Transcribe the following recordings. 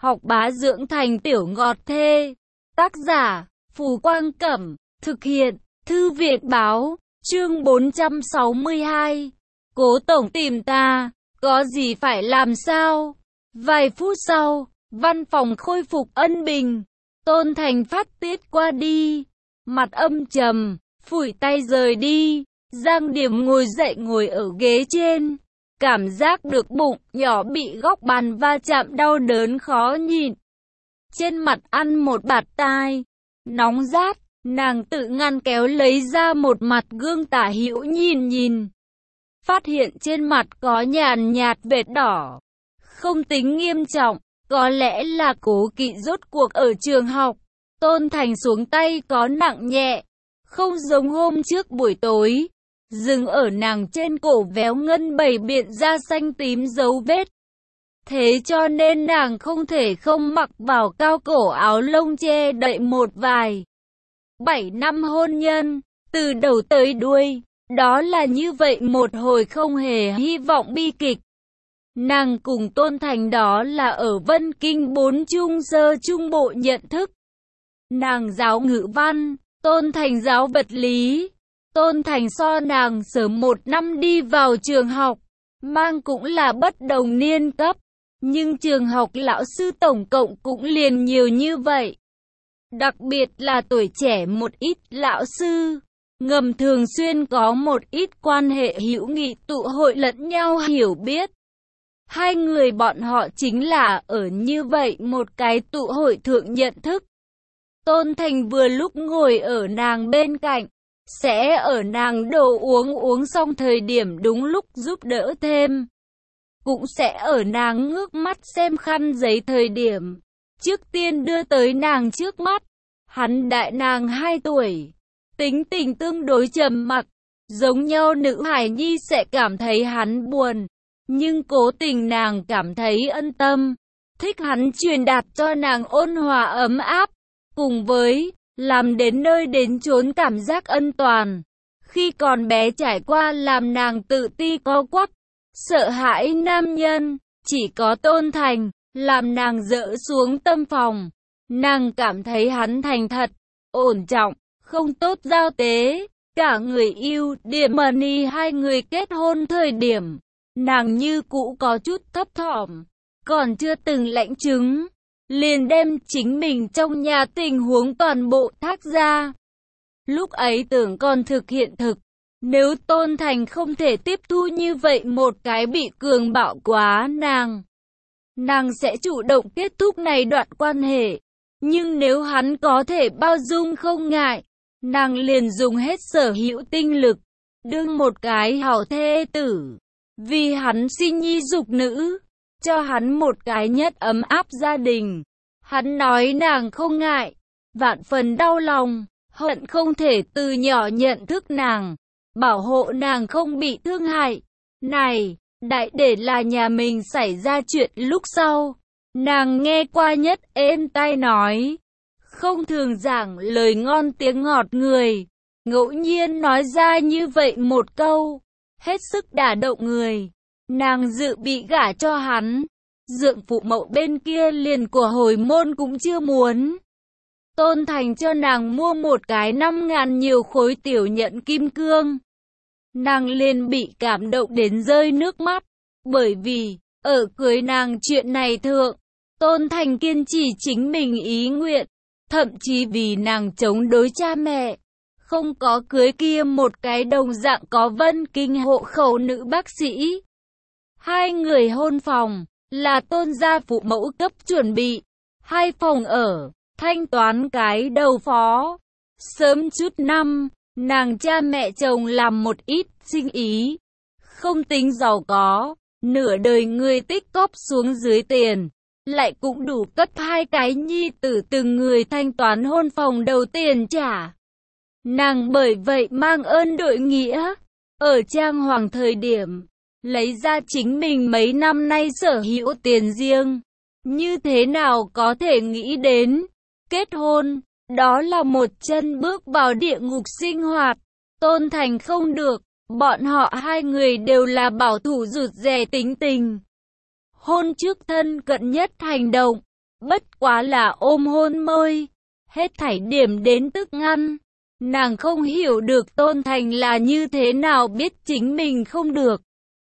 học bá dưỡng thành tiểu ngọt thê. Tác giả, Phù Quang Cẩm, thực hiện, Thư viện Báo, chương 462. Cố tổng tìm ta, có gì phải làm sao? Vài phút sau, văn phòng khôi phục ân bình. Tôn Thành phát tiết qua đi, mặt âm trầm, phủi tay rời đi. Giang Điểm ngồi dậy ngồi ở ghế trên, cảm giác được bụng nhỏ bị góc bàn va chạm đau đớn khó nhịn. Trên mặt ăn một bạt tai, nóng rát, nàng tự ngăn kéo lấy ra một mặt gương tả hữu nhìn. Phát hiện trên mặt có nhàn nhạt vệt đỏ, không tính nghiêm trọng, có lẽ là cố kỵ rốt cuộc ở trường học. Tôn Thành xuống tay có nặng nhẹ, không giống hôm trước buổi tối. Dừng ở nàng trên cổ véo ngân bày biện da xanh tím dấu vết. Thế cho nên nàng không thể không mặc vào cao cổ áo lông che đậy một vài. 7 năm hôn nhân, từ đầu tới đuôi, đó là như vậy một hồi không hề hy vọng bi kịch. Nàng cùng Tôn Thành đó là ở Vân Kinh 4 trung sơ trung bộ nhận thức. Nàng giáo ngữ văn, Tôn Thành giáo vật lý. Tôn Thành so nàng sớm 1 năm đi vào trường học, mang cũng là bất đồng niên cấp, nhưng trường học lão sư tổng cộng cũng liền nhiều như vậy. Đặc biệt là tuổi trẻ một ít lão sư, ngầm thường xuyên có một ít quan hệ hữu nghị tụ hội lẫn nhau hiểu biết. Hai người bọn họ chính là ở như vậy một cái tụ hội thượng nhận thức. Tôn Thành vừa lúc ngồi ở nàng bên cạnh, sẽ ở nàng đồ uống xong thời điểm đúng lúc giúp đỡ thêm. Cũng sẽ ở nàng ngước mắt xem khăn giấy thời điểm, trước tiên đưa tới nàng trước mắt. Hắn đại nàng 2 tuổi, tính tình tương đối trầm mặc, giống nhau nữ hài nhi sẽ cảm thấy hắn buồn, nhưng cố tình nàng cảm thấy ân tâm, thích hắn truyền đạt cho nàng ôn hòa ấm áp, cùng với làm đến nơi đến chốn cảm giác an toàn. Khi còn bé trải qua làm nàng tự ti co quắp, sợ hãi nam nhân, chỉ có Tôn Thành, làm nàng dỡ xuống tâm phòng. Nàng cảm thấy hắn thành thật, ổn trọng, không tốt giao tế. Cả người yêu, điểm mani hai người kết hôn thời điểm, nàng như cũ có chút thấp thỏm, còn chưa từng lãnh chứng, liền đem chính mình trong nhà tình huống toàn bộ thác ra. Lúc ấy tưởng còn thực hiện thực, nếu Tôn Thành không thể tiếp thu như vậy một cái bị cường bạo quá nàng sẽ chủ động kết thúc này đoạn quan hệ. Nhưng nếu hắn có thể bao dung không ngại, nàng liền dùng hết sở hữu tinh lực, đương một cái hảo thê tử, vì hắn sinh nhi dục nữ, cho hắn một cái nhất ấm áp gia đình. Hắn nói nàng không ngại, vạn phần đau lòng, hận không thể từ nhỏ nhận thức nàng, bảo hộ nàng không bị thương hại. Này, đại để là nhà mình xảy ra chuyện lúc sau, nàng nghe qua nhất êm tai nói, không thường giảng lời ngon tiếng ngọt người, ngẫu nhiên nói ra như vậy một câu, hết sức đả động người. Nàng dự bị gả cho hắn, dượng phụ mẫu bên kia liền của hồi môn cũng chưa muốn. Tôn Thành cho nàng mua một cái 5.000 nhiều khối tiểu nhẫn kim cương. Nàng liền bị cảm động đến rơi nước mắt, bởi vì, ở cưới nàng chuyện này thượng, Tôn Thành kiên trì chính mình ý nguyện, thậm chí vì nàng chống đối cha mẹ, không có cưới kia một cái đồng dạng có Vân Kinh hộ khẩu nữ bác sĩ. Hai người hôn phòng, là Tôn gia phụ mẫu cấp chuẩn bị, 2 phòng ở, thanh toán cái đầu phó. Sớm chút năm, nàng cha mẹ chồng làm một ít sinh ý, không tính giàu có, nửa đời người tích cóp xuống dưới tiền, lại cũng đủ cấp 2 cái nhi tử từng người thanh toán hôn phòng đầu tiền trả. Nàng bởi vậy mang ơn đội nghĩa, ở trang hoàng thời điểm, lấy ra chính mình mấy năm nay sở hữu tiền riêng. Như thế nào có thể nghĩ đến, kết hôn, đó là một chân bước vào địa ngục sinh hoạt. Tôn Thành không được, bọn họ 2 người đều là bảo thủ rụt rè tính tình. Hôn trước thân cận nhất hành động, bất quá là ôm hôn môi, hết thảy điểm đến tức ngăn. Nàng không hiểu được Tôn Thành là như thế nào biết chính mình không được.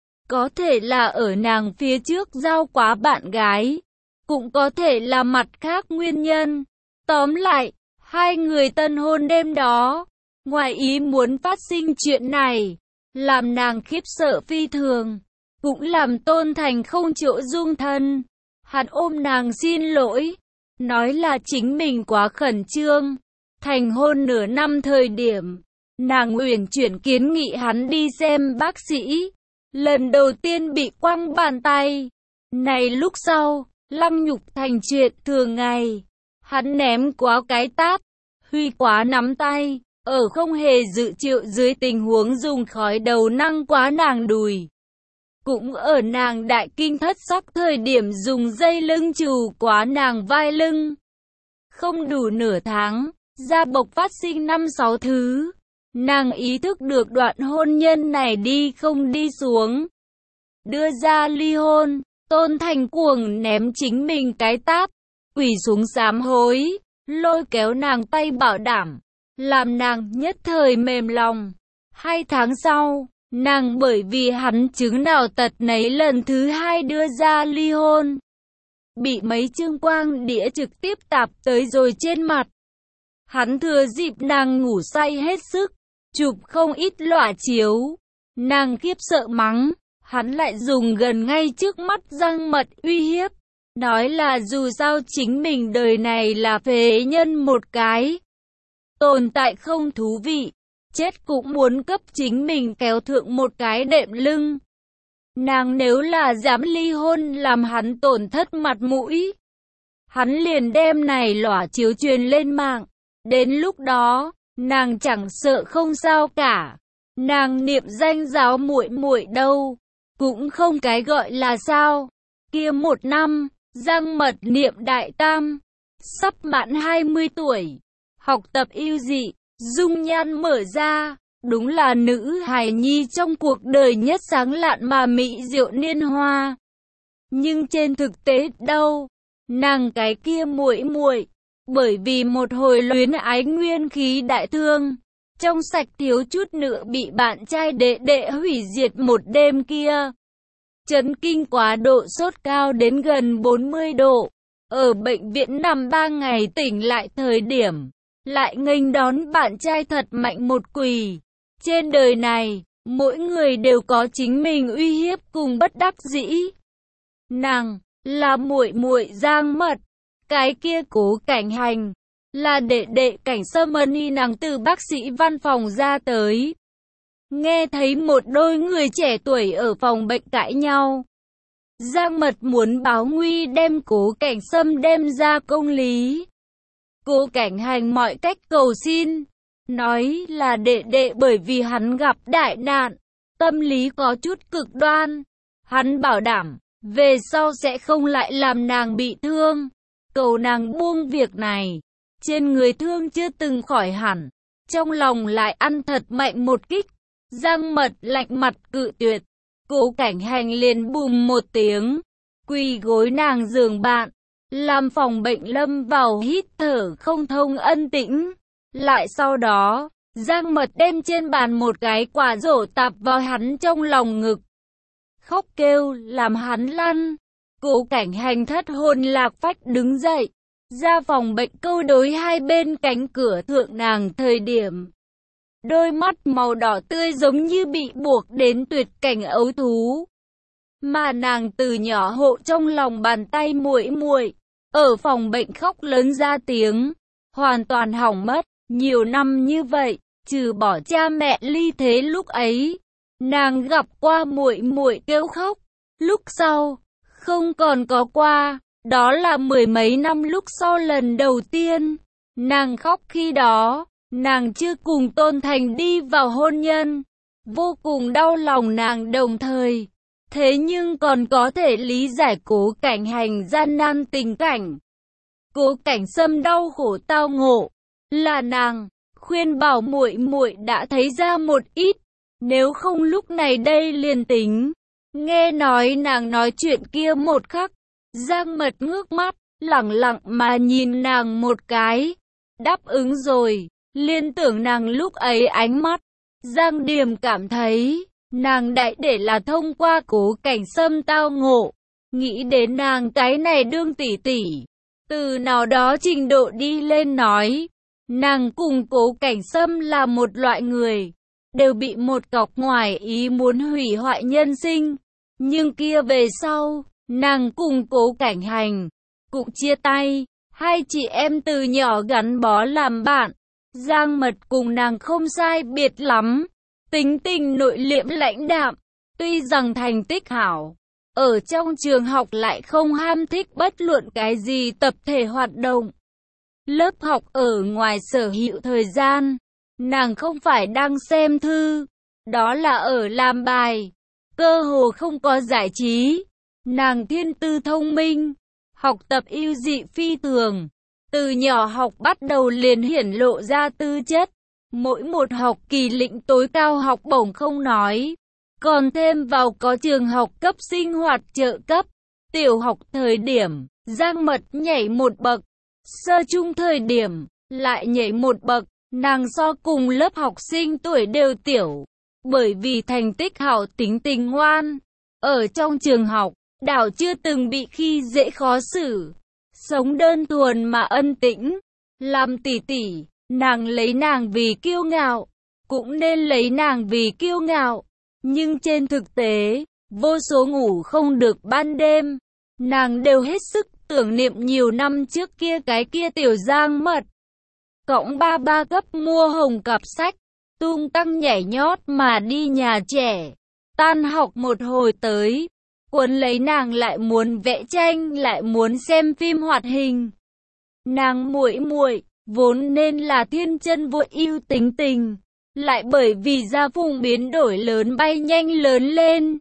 Có thể là ở nàng phía trước giao quá bạn gái, cũng có thể là mặt khác nguyên nhân. Tóm lại, hai người tân hôn đêm đó, ngoài ý muốn phát sinh chuyện này, làm nàng khiếp sợ phi thường, cũng làm Tôn Thành không chỗ dung thân. Hắn ôm nàng xin lỗi, nói là chính mình quá khẩn trương. Thành hôn nửa năm thời điểm, nàng uyển chuyển kiến nghị hắn đi xem bác sĩ. Lần đầu tiên bị quăng bàn tay. Này lúc sau, lăng nhục thành chuyện thường ngày. Hắn ném quá cái tát, huy quá nắm tay, ở không hề dự triệu dưới tình huống dùng khói đầu năng quá nàng đùi. Cũng ở nàng đại kinh thất sắc thời điểm dùng dây lưng trù quá nàng vai lưng. Không đủ nửa tháng, da bộc phát sinh 5-6 thứ. Nàng ý thức được đoạn hôn nhân này đi không đi xuống. Đưa ra ly hôn, Tôn Thành cuồng ném chính mình cái tát, quỳ xuống sám hối, lôi kéo nàng tay bảo đảm, làm nàng nhất thời mềm lòng. 2 tháng sau, nàng bởi vì hắn chứng nào tật nấy lần thứ 2 đưa ra ly hôn. Bị mấy chương quang đĩa trực tiếp tạp tới rồi trên mặt. Hắn thừa dịp nàng ngủ say hết sức, chụp không ít lọa chiếu. Nàng khiếp sợ mắng, hắn lại dùng gần ngay trước mắt răng mật uy hiếp. Nói là dù sao chính mình đời này là phế nhân một cái. Tồn tại không thú vị, chết cũng muốn cấp chính mình kéo thượng một cái đệm lưng. Nàng nếu là dám ly hôn làm hắn tổn thất mặt mũi, hắn liền đem này lọa chiếu truyền lên mạng. Đến lúc đó, nàng chẳng sợ không sao cả. Nàng niệm danh giáo muội muội đâu, cũng không cái gọi là sao. Kia 1 năm, Giang Mật niệm đại tam, sắp mãn 20 tuổi, học tập ưu dị, dung nhan mở ra, đúng là nữ hài nhi trong cuộc đời nhất sáng lạn mà mỹ diệu niên hoa. Nhưng trên thực tế đâu, nàng cái kia muội muội, bởi vì một hồi luyến ái nguyên khí đại thương, trong sạch thiếu chút nữa bị bạn trai đệ đệ hủy diệt một đêm kia. Chấn kinh quá độ sốt cao đến gần 40 độ, ở bệnh viện nằm 3 ngày tỉnh lại thời điểm, lại nghênh đón bạn trai thật mạnh một quỳ. Trên đời này, mỗi người đều có chính mình uy hiếp cùng bất đắc dĩ. Nàng là muội muội Giang Mật, cái kia Cố Cảnh Hành là đệ đệ Cảnh Sâm Ân. Nàng từ bác sĩ văn phòng ra tới, nghe thấy một đôi người trẻ tuổi ở phòng bệnh cãi nhau. Giang Mật muốn báo nguy đem Cố Cảnh Sâm đem ra công lý. Cố Cảnh Hành mọi cách cầu xin, nói là đệ đệ bởi vì hắn gặp đại nạn, tâm lý có chút cực đoan. Hắn bảo đảm, về sau sẽ không lại làm nàng bị thương. Cầu nàng buông việc này. Trên người thương chưa từng khỏi hẳn, trong lòng lại ăn thật mạnh một kích. Giang Mật lạnh mặt cự tuyệt. Cố Cảnh Hành liền bùm một tiếng, quỳ gối nàng giường bạn, làm phòng bệnh lâm vào hít thở không thông ân tĩnh. Lại sau đó, Giang Mật đem trên bàn một cái quả rổ tạp vào hắn trong lòng ngực, khóc kêu làm hắn lăn. Cố Cảnh Hành thất hồn lạc phách đứng dậy, ra phòng bệnh câu đối hai bên cánh cửa thượng nàng thời điểm. Đôi mắt màu đỏ tươi giống như bị buộc đến tuyệt cảnh ấu thú. Mà nàng từ nhỏ hộ trong lòng bàn tay muội muội, ở phòng bệnh khóc lớn ra tiếng, hoàn toàn hỏng mất. Nhiều năm như vậy, trừ bỏ cha mẹ ly thế lúc ấy, nàng gặp qua muội muội kêu khóc. Lúc sau, không còn có qua, đó là 10 mấy năm lúc sau lần đầu tiên, nàng khóc khi đó. Nàng chưa cùng Tôn Thành đi vào hôn nhân, vô cùng đau lòng nàng đồng thời. Thế nhưng còn có thể lý giải Cố Cảnh Hành gian nan tình cảnh. Cố Cảnh Sâm đau khổ tao ngộ, là nàng khuyên bảo muội muội đã thấy ra một ít, nếu không lúc này đây liền tính. Nghe nói nàng nói chuyện kia một khắc, Giang Mật ngước mắt, lẳng lặng mà nhìn nàng một cái. Đáp ứng rồi, liên tưởng nàng lúc ấy ánh mắt. Giang Điềm cảm thấy, nàng đại để là thông qua Cố Cảnh Sâm tao ngộ. Nghĩ đến nàng cái này đương tỷ tỷ. Từ nào đó trình độ đi lên nói, nàng cùng Cố Cảnh Sâm là một loại người, đều bị một cọc ngoài ý muốn hủy hoại nhân sinh. Nhưng kia về sau, nàng cùng Cố Cảnh Hành cũng chia tay, hai chị em từ nhỏ gắn bó làm bạn. Giang Mật cùng nàng không sai biệt lắm, tính tình nội liễm lãnh đạm, tuy rằng thành tích hảo, ở trong trường học lại không ham thích bất luận cái gì tập thể hoạt động. Lớp học ở ngoài sở hữu thời gian, nàng không phải đang xem thư, đó là ở làm bài, cơ hồ không có giải trí. Nàng thiên tư thông minh, học tập ưu dị phi thường, từ nhỏ học bắt đầu liền hiển lộ ra tư chất. Mỗi một học kỳ lĩnh tối cao học bổng không nói, còn thêm vào có trường học cấp sinh hoạt trợ cấp. Tiểu học thời điểm, Giang Mật nhảy một bậc, sơ trung thời điểm, lại nhảy một bậc, nàng so cùng lớp học sinh tuổi đều tiểu. Bởi vì thành tích hảo tính tình ngoan, ở trong trường học, đảo chưa từng bị khi dễ khó xử. Sống đơn thuần mà ân tĩnh, làm tỷ tỷ, nàng lấy nàng vì kiêu ngạo, cũng nên lấy nàng vì kiêu ngạo. Nhưng trên thực tế, vô số ngủ không được ban đêm, nàng đều hết sức tưởng niệm nhiều năm trước kia cái kia tiểu Giang Mật. Cõng ba gấp mua hồng cặp sách, tung tăng nhảy nhót mà đi nhà trẻ. Tan học một hồi tới, cuốn lấy nàng lại muốn vẽ tranh, lại muốn xem phim hoạt hình. Nàng muội muội vốn nên là thiên chân vội yêu tính tình, lại bởi vì gia phùng biến đổi lớn bay nhanh lớn lên.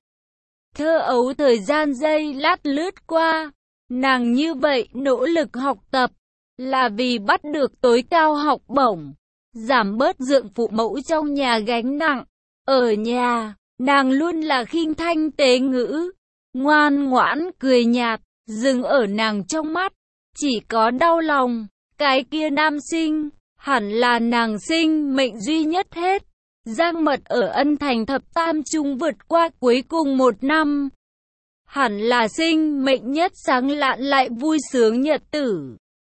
Thơ ấu thời gian giây lát lướt qua, nàng như vậy nỗ lực học tập, là vì bắt được tối cao học bổng, giảm bớt dượng phụ mẫu trong nhà gánh nặng. Ở nhà, nàng luôn là khinh thanh tế ngữ, ngoan ngoãn cười nhạt, dừng ở nàng trong mắt, chỉ có đau lòng. Cái kia nam sinh, hẳn là nàng sinh mệnh duy nhất hết. Giang Mật ở Ân Thành thập tam trung vượt qua cuối cùng một năm, hẳn là sinh mệnh nhất sáng lạn lại vui sướng nhật tử.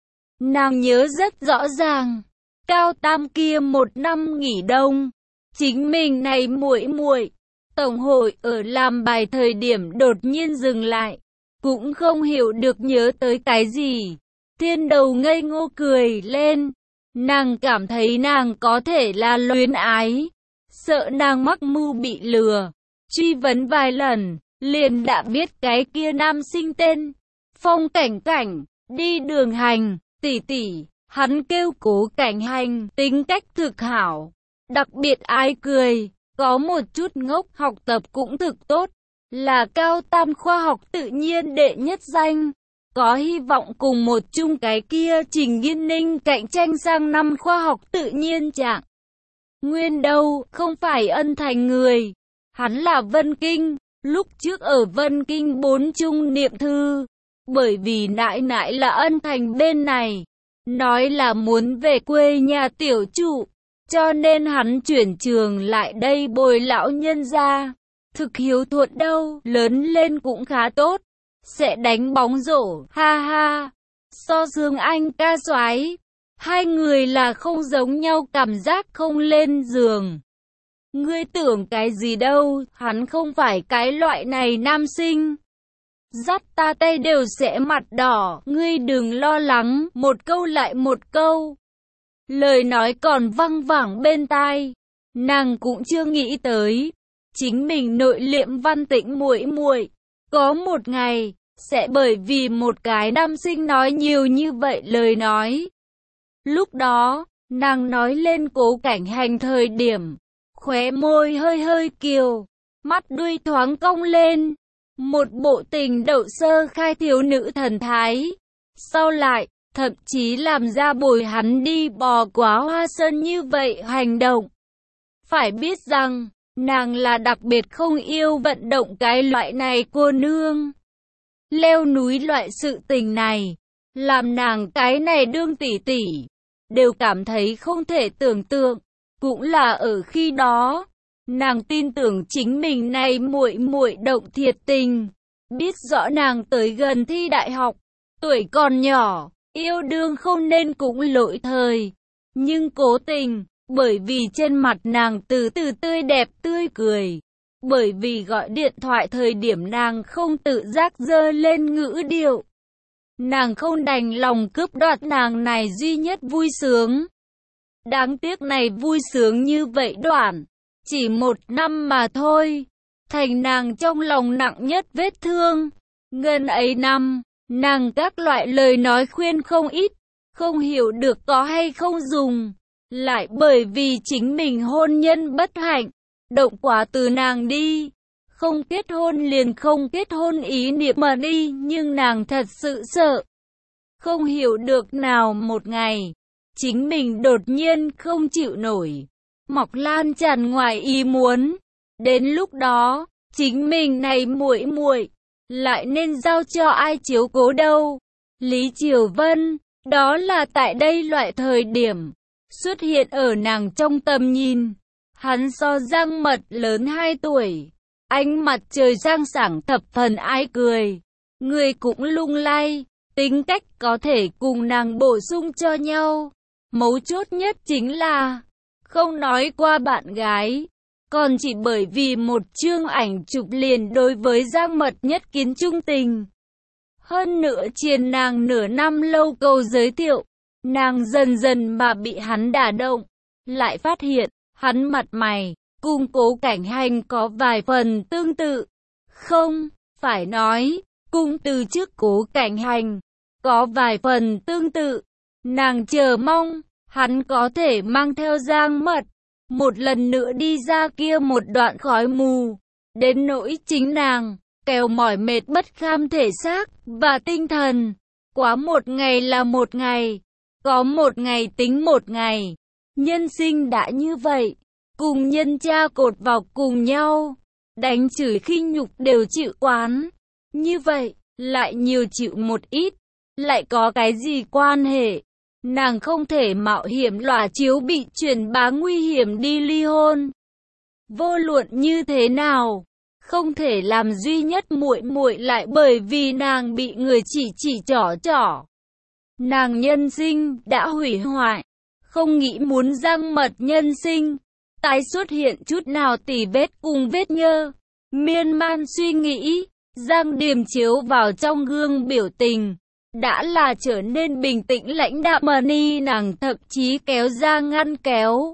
Nàng nhớ rất rõ ràng, cao tam kia một năm nghỉ đông, chính mình này muội muội, tổng hội ở làm bài thời điểm đột nhiên dừng lại, cũng không hiểu được nhớ tới cái gì. Thiên đầu ngây ngô cười lên, nàng cảm thấy nàng có thể là luyến ái, sợ nàng mắc mưu bị lừa, truy vấn vài lần, liền đã biết cái kia nam sinh tên, Phong Cảnh Cảnh, đi đường hành, tỷ tỷ, hắn kêu Cố Cảnh Hành, tính cách thực hảo, đặc biệt ai cười, có một chút ngốc, học tập cũng thực tốt, là cao tam khoa học tự nhiên đệ nhất danh. Có hy vọng cùng một chung cái kia Trình Nghiên Ninh cạnh tranh sang năm khoa học tự nhiên trạng. Nguyên đâu, không phải Ân Thành người. Hắn là Vân Kinh, lúc trước ở Vân Kinh 4 trung niệm thư. Bởi vì nãi nãi là Ân Thành bên này, nói là muốn về quê nhà tiểu trụ, cho nên hắn chuyển trường lại đây bồi lão nhân gia. Thực hiếu thuận đâu, lớn lên cũng khá tốt. Sẽ đánh bóng rổ, ha ha. So Dương Anh ca soái, hai người là không giống nhau, cảm giác không lên giường. Ngươi tưởng cái gì đâu, hắn không phải cái loại này nam sinh. Dắt ta tay đều sẽ mặt đỏ, ngươi đừng lo lắng, một câu lại một câu. Lời nói còn văng vẳng bên tai, nàng cũng chưa nghĩ tới. Chính mình nội liễm văn tĩnh muội muội, có một ngày, sẽ bởi vì một cái nam sinh nói nhiều như vậy lời nói. Lúc đó, nàng nói lên Cố Cảnh Hành thời điểm, khóe môi hơi hơi kiều, mắt đuôi thoáng cong lên, một bộ tình đậu sơ khai thiếu nữ thần thái. Sau lại, thậm chí làm ra bồi hắn đi bò quá Hoa Sơn như vậy hành động. Phải biết rằng, nàng là đặc biệt không yêu vận động cái loại này cô nương. Leo núi loại sự tình này, làm nàng cái này đương tỷ tỷ đều cảm thấy không thể tưởng tượng. Cũng là ở khi đó, nàng tin tưởng chính mình này muội muội động thiệt tình, biết rõ nàng tới gần thi đại học, tuổi còn nhỏ, yêu đương không nên cũng lỗi thời, nhưng cố tình, bởi vì trên mặt nàng từ từ tươi đẹp tươi cười, bởi vì gọi điện thoại thời điểm nàng không tự giác giơ lên ngữ điệu, nàng không đành lòng cướp đoạt nàng này duy nhất vui sướng. Đáng tiếc này vui sướng như vậy đoạn, chỉ 1 năm mà thôi, thành nàng trong lòng nặng nhất vết thương. Ngần ấy năm, nàng các loại lời nói khuyên không ít, không hiểu được có hay không dùng, lại bởi vì chính mình hôn nhân bất hạnh, động quá từ nàng đi, không kết hôn liền không kết hôn ý niệm mà đi, nhưng nàng thật sự sợ. Không hiểu được nào một ngày, chính mình đột nhiên không chịu nổi, mọc lan tràn ngoài ý muốn, đến lúc đó, chính mình này muội muội lại nên giao cho ai chiếu cố đâu. Lý Triều Vân, đó là tại đây loại thời điểm, xuất hiện ở nàng trong tầm nhìn. Hắn so Giang Mật lớn 2 tuổi, ánh mặt trời sang sảng thập phần ái cười, người cũng lung lay, tính cách có thể cùng nàng bổ sung cho nhau. Mấu chốt nhất chính là, không nói qua bạn gái, còn chỉ bởi vì một chương ảnh chụp liền đối với Giang Mật nhất kiến trung tình. Hơn nữa chiền nàng nửa năm lâu cầu giới thiệu, nàng dần dần mà bị hắn đả động, lại phát hiện, hắn mặt mày, cùng Cố Cảnh Hành có vài phần tương tự. Không, phải nói, cùng từ trước Cố Cảnh Hành, có vài phần tương tự. Nàng chờ mong, hắn có thể mang theo Giang Mật, một lần nữa đi ra kia một đoạn khói mù. Đến nỗi chính nàng, kẻo mỏi mệt bất kham thể xác và tinh thần. Quá một ngày là một ngày, có một ngày tính một ngày. Nhân sinh đã như vậy, cùng nhân cha cột vào cùng nhau, đánh chửi khinh nhục đều chịu quán. Như vậy, lại nhiều chịu một ít, lại có cái gì quan hệ? Nàng không thể mạo hiểm lòa chiếu bị truyền bá nguy hiểm đi ly hôn. Vô luận như thế nào, không thể làm duy nhất muội muội lại bởi vì nàng bị người chỉ trỏ. Nàng nhân sinh đã hủy hoại, không nghĩ muốn Giang Mật nhân sinh tái xuất hiện chút nào tỉ vết cùng vết nhơ. Miên man suy nghĩ, Giang Điềm chiếu vào trong gương biểu tình, đã là trở nên bình tĩnh lãnh đạm mà ni nàng thậm chí kéo ra ngăn kéo,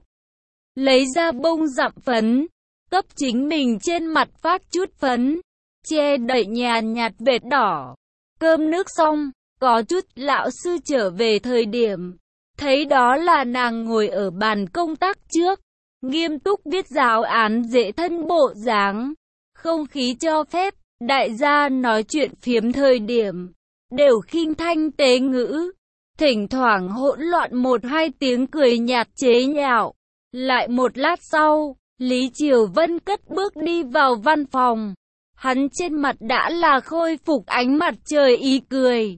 lấy ra bông dặm phấn, cấp chính mình trên mặt phát chút phấn, che đậy nhàn nhạt vệt đỏ. Cơm nước xong, có chút lão sư trở về thời điểm, thấy đó là nàng ngồi ở bàn công tác trước, nghiêm túc viết giáo án dễ thân bộ dáng, không khí cho phép, đại gia nói chuyện phiếm thời điểm, đều khinh thanh tế ngữ, thỉnh thoảng hỗn loạn một hai tiếng cười nhạt chế nhạo. Lại một lát sau, Lý Triều Vân cất bước đi vào văn phòng, hắn trên mặt đã là khôi phục ánh mặt trời ý cười.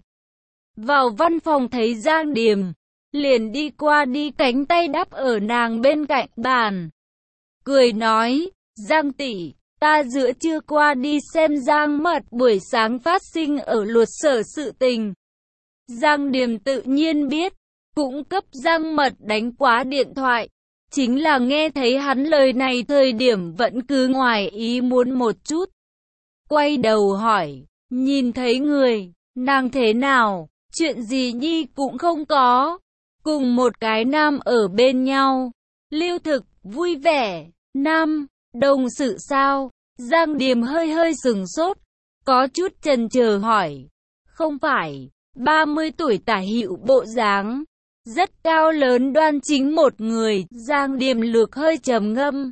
Vào văn phòng thấy Giang Điềm, liền đi qua đi cánh tay đắp ở nàng bên cạnh bàn. Cười nói, Giang tỷ, ta giữa trưa qua đi xem Giang Mật buổi sáng phát sinh ở luật sở sự tình. Giang Điềm tự nhiên biết, cũng cấp Giang Mật đánh quá điện thoại. Chính là nghe thấy hắn lời này thời điểm vẫn cứ ngoài ý muốn một chút. Quay đầu hỏi, nhìn thấy người, nàng thế nào, chuyện gì nhi cũng không có. Cùng một cái nam ở bên nhau, lưu thực, vui vẻ, nam, đồng sự sao? Giang Điềm hơi sừng sốt, có chút chần chờ hỏi, không phải, 30 tuổi tả hữu bộ dáng, rất cao lớn đoan chính một người. Giang Điềm lược hơi trầm ngâm,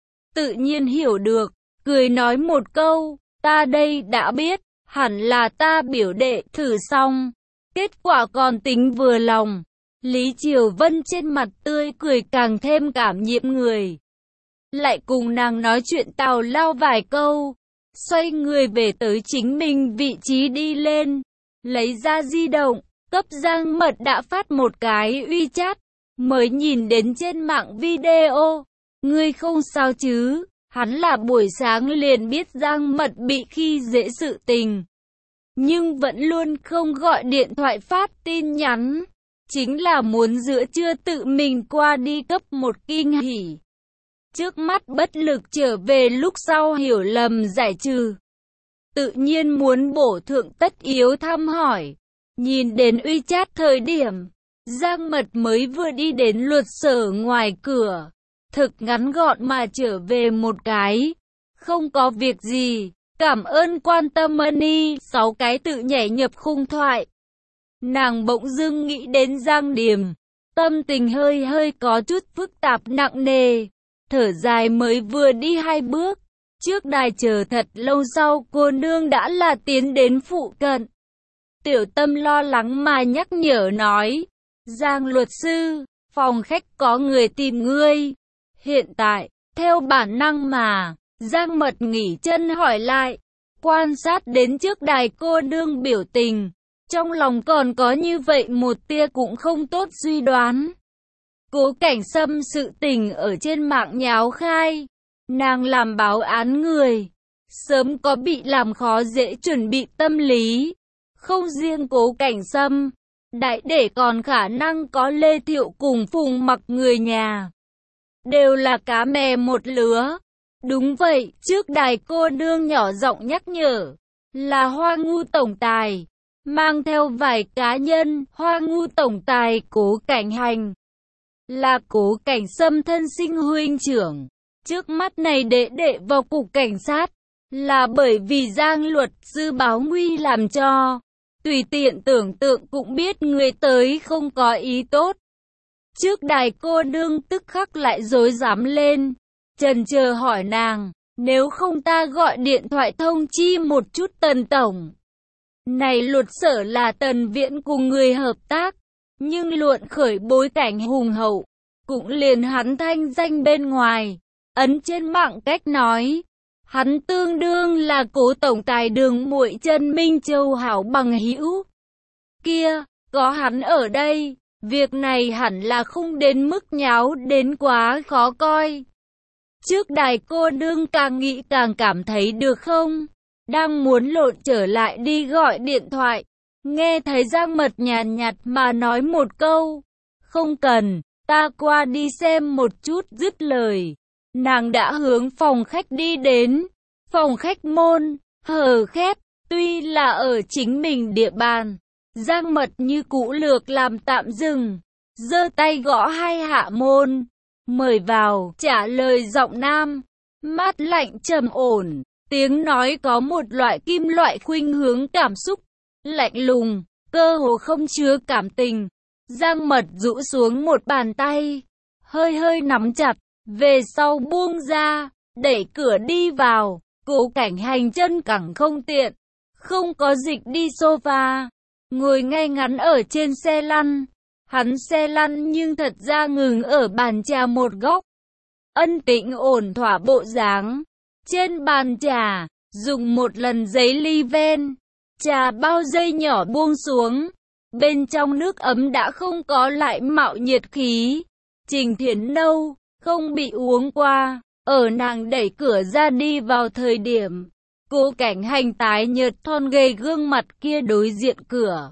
tự nhiên hiểu được, cười nói một câu, ta đây đã biết, hẳn là ta biểu đệ thử xong, kết quả còn tính vừa lòng. Lý Triều Vân trên mặt tươi cười càng thêm cảm nhiễm người, lại cùng nàng nói chuyện tào lao vài câu, xoay người về tới chính mình vị trí đi lên, lấy ra di động, Cấp Giang Mật đã phát một cái WeChat, mới nhìn đến trên mạng video. Ngươi không sao chứ? Hắn là buổi sáng liền biết Giang Mật bị khi dễ sự tình, nhưng vẫn luôn không gọi điện thoại phát tin nhắn. Chính là muốn giữa trưa tự mình qua đi cấp một kinh hỉ. Trước mắt bất lực trở về lúc sau hiểu lầm giải trừ. Tự nhiên muốn bổ thượng tất yếu thăm hỏi. Nhìn đến WeChat thời điểm, Giang Mật mới vừa đi đến luật sở ngoài cửa. Thực ngắn gọn mà trở về một cái. Không có việc gì, cảm ơn quan tâm ơn 6 cái tự nhảy nhập khung thoại. Nàng bỗng dưng nghĩ đến Giang Điềm. Tâm tình hơi có chút phức tạp nặng nề. Thở dài mới vừa đi 2 bước. Trước đài chờ thật lâu sau cô nương đã là tiến đến phụ cận. Tiểu Tâm lo lắng mà nhắc nhở nói. Giang luật sư, phòng khách có người tìm ngươi. Hiện tại, theo bản năng mà, Giang Mật nghỉ chân hỏi lại. Quan sát đến trước đài cô nương biểu tình. Trong lòng còn có như vậy một tia cũng không tốt suy đoán. Cố Cảnh Sâm sự tình ở trên mạng nháo khai. Nàng làm báo án người. Sớm có bị làm khó dễ chuẩn bị tâm lý. Không riêng Cố Cảnh Sâm, đại để còn khả năng có Lê Thiệu cùng Phùng Mặc người nhà. Đều là cá mè một lứa. Đúng vậy, trước đài cô nương nhỏ giọng nhắc nhở. Là Hoa Ngu tổng tài. Mang theo vài cá nhân, Hoa Ngu tổng tài Cố Cảnh Hành. Là Cố Cảnh Sâm thân sinh huynh trưởng. Trước mắt này đệ vào cục cảnh sát. Là bởi vì Giang luật sư báo nguy làm cho. Tùy tiện tưởng tượng cũng biết người tới không có ý tốt. Trước đài cô nương tức khắc lại rối rắm lên. Chần chờ hỏi nàng, nếu không ta gọi điện thoại thông chi một chút Tần tổng. Này luật sở là Tần Viễn cùng người hợp tác, nhưng luận khởi bối cảnh hùng hậu, cũng liền hắn thanh danh bên ngoài. Ấn trên mạng cách nói, hắn tương đương là Cố tổng tài Đường muội chân Minh Châu hảo bằng hữu. Kia, có hắn ở đây, việc này hẳn là không đến mức nháo đến quá khó coi. Trước đài cô nương càng nghĩ càng cảm thấy được không? Đang muốn lộn trở lại đi gọi điện thoại. Nghe thấy Giang Mật nhàn nhạt mà nói một câu. Không cần, ta qua đi xem một chút dứt lời. Nàng đã hướng phòng khách đi đến. Phòng khách môn, hờ khép, tuy là ở chính mình địa bàn. Giang Mật như cũ lược làm tạm dừng. Giơ tay gõ 2 hạ môn. Mời vào, trả lời giọng nam. Mát lạnh trầm ổn. Tiếng nói có một loại kim loại khuynh hướng cảm xúc. Lạnh lùng, cơ hồ không chứa cảm tình. Giang Mật rũ xuống một bàn tay. Hơi nắm chặt. Về sau buông ra. Đẩy cửa đi vào. Cố Cảnh Hành chân cẳng không tiện. Không có dịch đi sofa. Ngồi ngay ngắn ở trên xe lăn. Hắn xe lăn nhưng thật ra ngừng ở bàn trà một góc. Ân tĩnh ổn thỏa bộ dáng. Trên bàn trà, dùng một lần giấy ly ven. Trà bao dây nhỏ buông xuống. Bên trong nước ấm đã không có lại mạo nhiệt khí. Trình Thiến Nâu, không bị uống qua. Ở nàng đẩy cửa ra đi vào thời điểm. Cố Cảnh Hành tái nhợt thon gầy gương mặt kia đối diện cửa.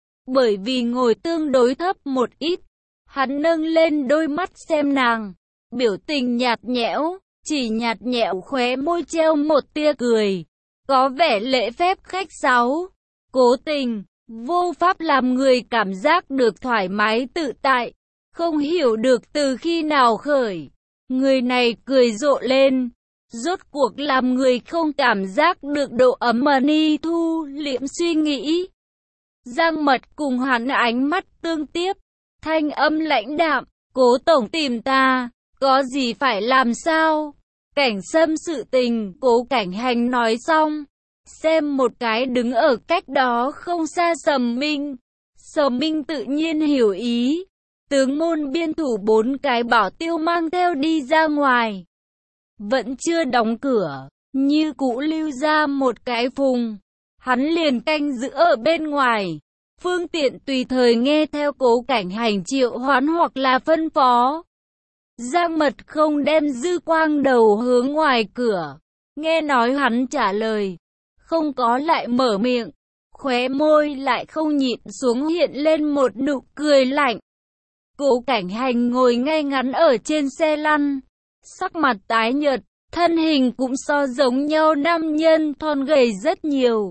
Bởi vì ngồi tương đối thấp một ít, hắn nâng lên đôi mắt xem nàng, biểu tình nhạt nhẽo, chỉ nhạt nhẽo khóe môi treo một tia cười, có vẻ lễ phép khách sáo, cố tình, vô pháp làm người cảm giác được thoải mái tự tại, không hiểu được từ khi nào khởi. Người này cười rộ lên, rốt cuộc làm người không cảm giác được độ ấm mà ni thu liễm suy nghĩ. Giang Mật cùng hắn ánh mắt tương tiếp, thanh âm lãnh đạm, Cố tổng tìm ta, có gì phải làm sao? Cảnh Sâm sự tình, Cố Cảnh Hành nói xong, xem một cái đứng ở cách đó không xa Sầm Minh. Sầm Minh tự nhiên hiểu ý, tướng môn biên thủ 4 cái bảo tiêu mang theo đi ra ngoài. Vẫn chưa đóng cửa, như cũ lưu ra một cái phùng. Hắn liền canh giữ ở bên ngoài. phương tiện tùy thời nghe theo Cố Cảnh Hành triệu hoán hoặc là phân phó. Giang Mật không đem dư quang đầu hướng ngoài cửa, nghe nói hắn trả lời, không có lại mở miệng, khóe môi lại không nhịn xuống hiện lên một nụ cười lạnh. Cố Cảnh Hành ngồi ngay ngắn ở trên xe lăn, sắc mặt tái nhợt, thân hình cũng so giống nhau nam nhân thon gầy rất nhiều.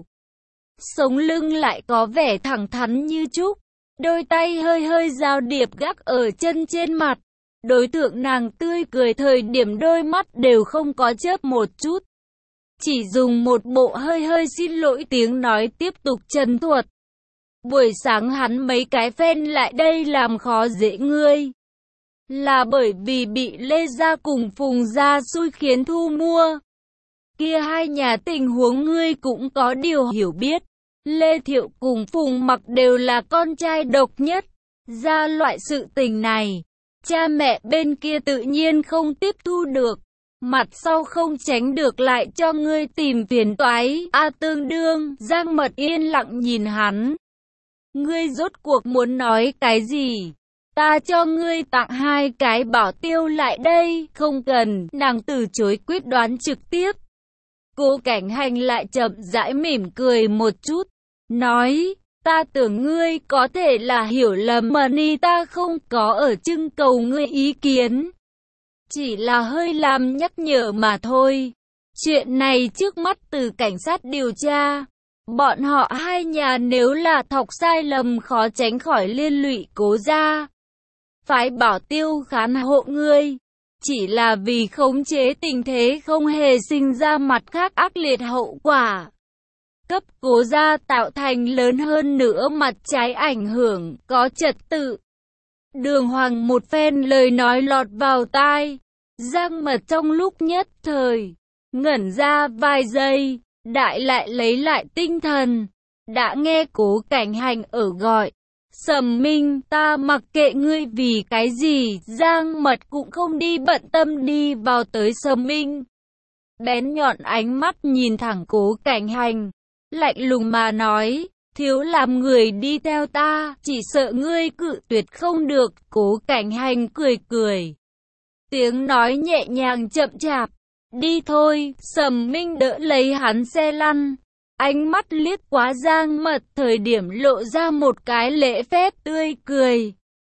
Sống lưng lại có vẻ thẳng thắn như trúc, đôi tay hơi hơi giao điệp gác ở chân trên mặt. Đối tượng nàng tươi cười thời điểm đôi mắt đều không có chớp một chút. Chỉ dùng một bộ hơi hơi xin lỗi tiếng nói tiếp tục trần thuật. Buổi sáng hắn mấy cái phen lại đây làm khó dễ ngươi. Là bởi vì bị Lê Gia cùng Phùng Gia xui khiến thu mua. Kia hai nhà tình huống ngươi cũng có điều hiểu biết. Lê Thiệu cùng Phùng Mặc đều là con trai độc nhất. Ra loại sự tình này, cha mẹ bên kia tự nhiên không tiếp thu được. Mặt sau không tránh được lại cho ngươi tìm phiền toái. Tương đương, Giang Mật yên lặng nhìn hắn. Ngươi rốt cuộc muốn nói cái gì? Ta cho ngươi tặng 2 cái bảo tiêu lại đây. Không cần, nàng từ chối quyết đoán trực tiếp. Cố Cảnh Hành lại chậm rãi mỉm cười một chút, nói, ta tưởng ngươi có thể là hiểu lầm mà ni ta không có ở trưng cầu ngươi ý kiến. Chỉ là hơi làm nhắc nhở mà thôi. Chuyện này trước mắt từ cảnh sát điều tra. Bọn họ hai nhà nếu là thọc sai lầm khó tránh khỏi liên lụy Cố gia. Phái bảo tiêu khán hộ ngươi. Chỉ là vì khống chế tình thế không hề sinh ra mặt khác ác liệt hậu quả. Cấp Cố gia tạo thành lớn hơn nữa mặt trái ảnh hưởng, có trật tự. Đường Hoàng một phen lời nói lọt vào tai. Giang Mật trong lúc nhất thời, ngẩn ra vài giây, đại lại lấy lại tinh thần. Đã nghe Cố Cảnh Hành ở gọi. Sầm Minh, ta mặc kệ ngươi vì cái gì. Giang Mật cũng không đi bận tâm đi vào tới Sầm Minh. Bén nhọn ánh mắt nhìn thẳng Cố Cảnh Hành, lạnh lùng mà nói, thiếu làm người đi theo ta, chỉ sợ ngươi cự tuyệt không được. Cố Cảnh Hành cười cười, tiếng nói nhẹ nhàng chậm chạp, đi thôi. Sầm Minh đỡ lấy hắn xe lăn, ánh mắt liếc quá Giang Mật thời điểm lộ ra một cái lễ phép tươi cười.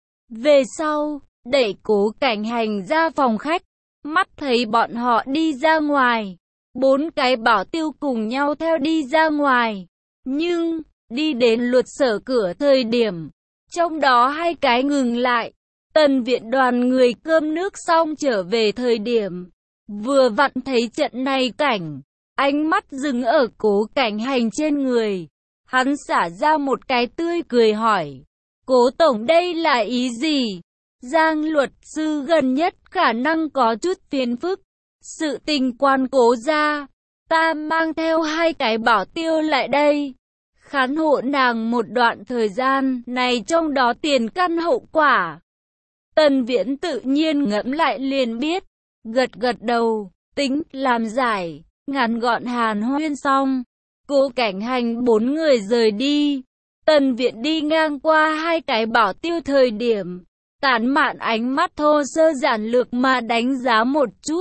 Về sau, đẩy Cố Cảnh Hành ra phòng khách, mắt thấy bọn họ đi ra ngoài. 4 cái bảo tiêu cùng nhau theo đi ra ngoài. Nhưng, đi đến luật sở cửa thời điểm, trong đó 2 cái ngừng lại. Tần viện đoàn người cơm nước xong trở về thời điểm, vừa vặn thấy trận này cảnh, ánh mắt dừng ở Cố Cảnh Hành trên người. Hắn xả ra một cái tươi cười hỏi, Cố tổng đây là ý gì? Giang luật sư gần nhất khả năng có chút phiền phức. Sự tình quan Cố gia, ta mang theo 2 cái bảo tiêu lại đây, khán hộ nàng một đoạn thời gian, này trong đó tiền căn hậu quả. Tần Viễn tự nhiên ngẫm lại liền biết, gật gật đầu, tính làm giải, ngắn gọn hàn huyên xong. Cố Cảnh Hành 4 người rời đi. Tần Viễn đi ngang qua 2 cái bảo tiêu thời điểm, tản mạn ánh mắt thô sơ giản lược mà đánh giá một chút.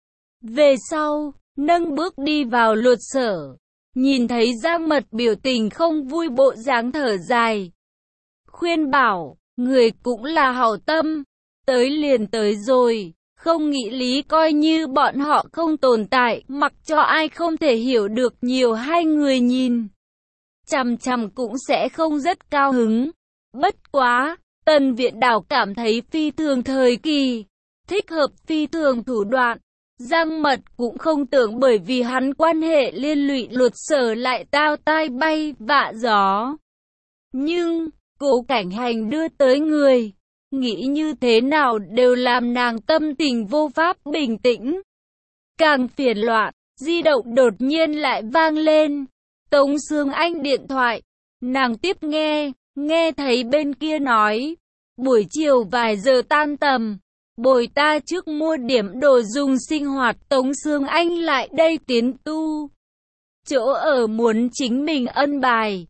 Về sau, nâng bước đi vào luật sở, nhìn thấy Giang Mật biểu tình không vui bộ dáng thở dài. Khuyên bảo, người cũng là hảo tâm, tới liền tới rồi, không nghĩ lý coi như bọn họ không tồn tại, mặc cho ai không thể hiểu được nhiều. 2 người nhìn chằm chằm cũng sẽ không rất cao hứng. Bất quá, Tần Viện Đào cảm thấy phi thường thời kỳ, thích hợp phi thường thủ đoạn. Giang Mật cũng không tưởng bởi vì hắn quan hệ liên lụy luật sở lại tao tai bay vạ gió. Nhưng, Cố Cảnh Hành đưa tới người, nghĩ như thế nào đều làm nàng tâm tình vô pháp bình tĩnh. Càng phiền loạn, di động đột nhiên lại vang lên. Tống Sương Anh điện thoại, nàng tiếp nghe thấy bên kia nói, buổi chiều vài giờ tan tầm, bồi ta trước mua điểm đồ dùng sinh hoạt. Tống Sương Anh lại đây tiến tu, chỗ ở muốn chính mình ân bài.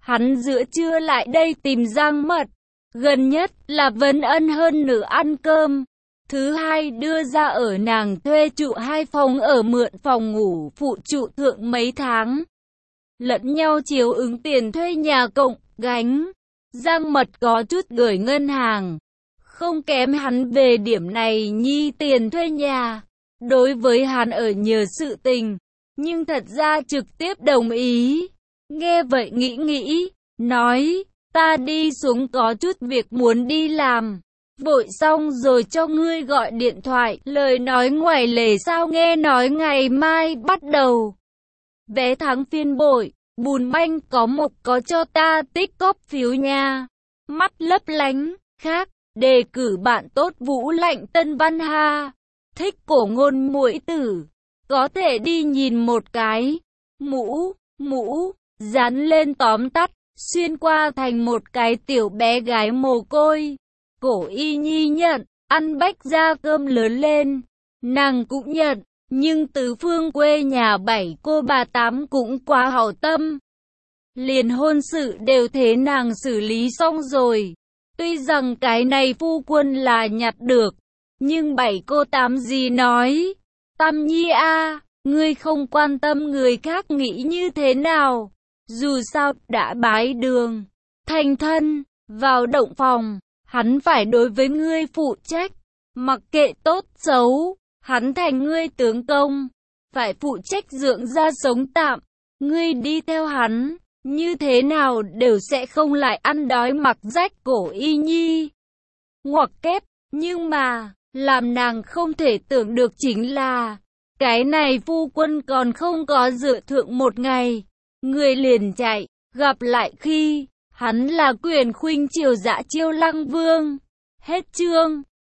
hắn giữa trưa lại đây tìm Giang Mật. Gần nhất là Vân Ân hơn nửa ăn cơm. Thứ hai đưa ra ở nàng thuê trụ 2 phòng ở mượn phòng ngủ phụ trụ thượng mấy tháng. Lẫn nhau chiếu ứng tiền thuê nhà cộng, gánh. Giang Mật có chút gửi ngân hàng. Không kém hắn về điểm này nhi tiền thuê nhà. Đối với hắn ở nhờ sự tình. Nhưng thật ra trực tiếp đồng ý. Nghe vậy nghĩ, nói, ta đi xuống có chút việc muốn đi làm. Vội xong rồi cho ngươi gọi điện thoại, lời nói ngoài lề sao nghe nói ngày mai bắt đầu. Vé tháng phiên bội, Bùn Banh có mộc có cho ta tích cóp phiếu nha. Mắt lấp lánh, khác, đề cử bạn tốt Vũ Lạnh Tân Văn Ha. Thích cổ ngôn muội tử, có thể đi nhìn một cái. Mũ, dán lên tóm tắt, xuyên qua thành một cái tiểu bé gái mồ côi. Cổ Y Nhi nhận, ăn bách ra cơm lớn lên. Nàng cũng nhận, nhưng tứ phương quê nhà 7 cô bà 8 cũng quá hảo tâm. Liền hôn sự đều thế nàng xử lý xong rồi. Tuy rằng cái này phu quân là nhặt được, nhưng 7 cô 8 gì nói. Tam Nhi a, ngươi không quan tâm người khác nghĩ như thế nào. Dù sao đã bái đường, thành thân, vào động phòng. Hắn phải đối với ngươi phụ trách, mặc kệ tốt xấu, hắn thành ngươi tướng công, phải phụ trách dưỡng ra sống tạm, ngươi đi theo hắn, như thế nào đều sẽ không lại ăn đói mặc rách. Cổ Y Nhi ngoặc kép, nhưng mà, làm nàng không thể tưởng được chính là, cái này phu quân còn không có dự thượng một ngày, người liền chạy, gặp lại khi hắn là quyền khuynh triều dã Chiêu Lăng Vương. Hết chương.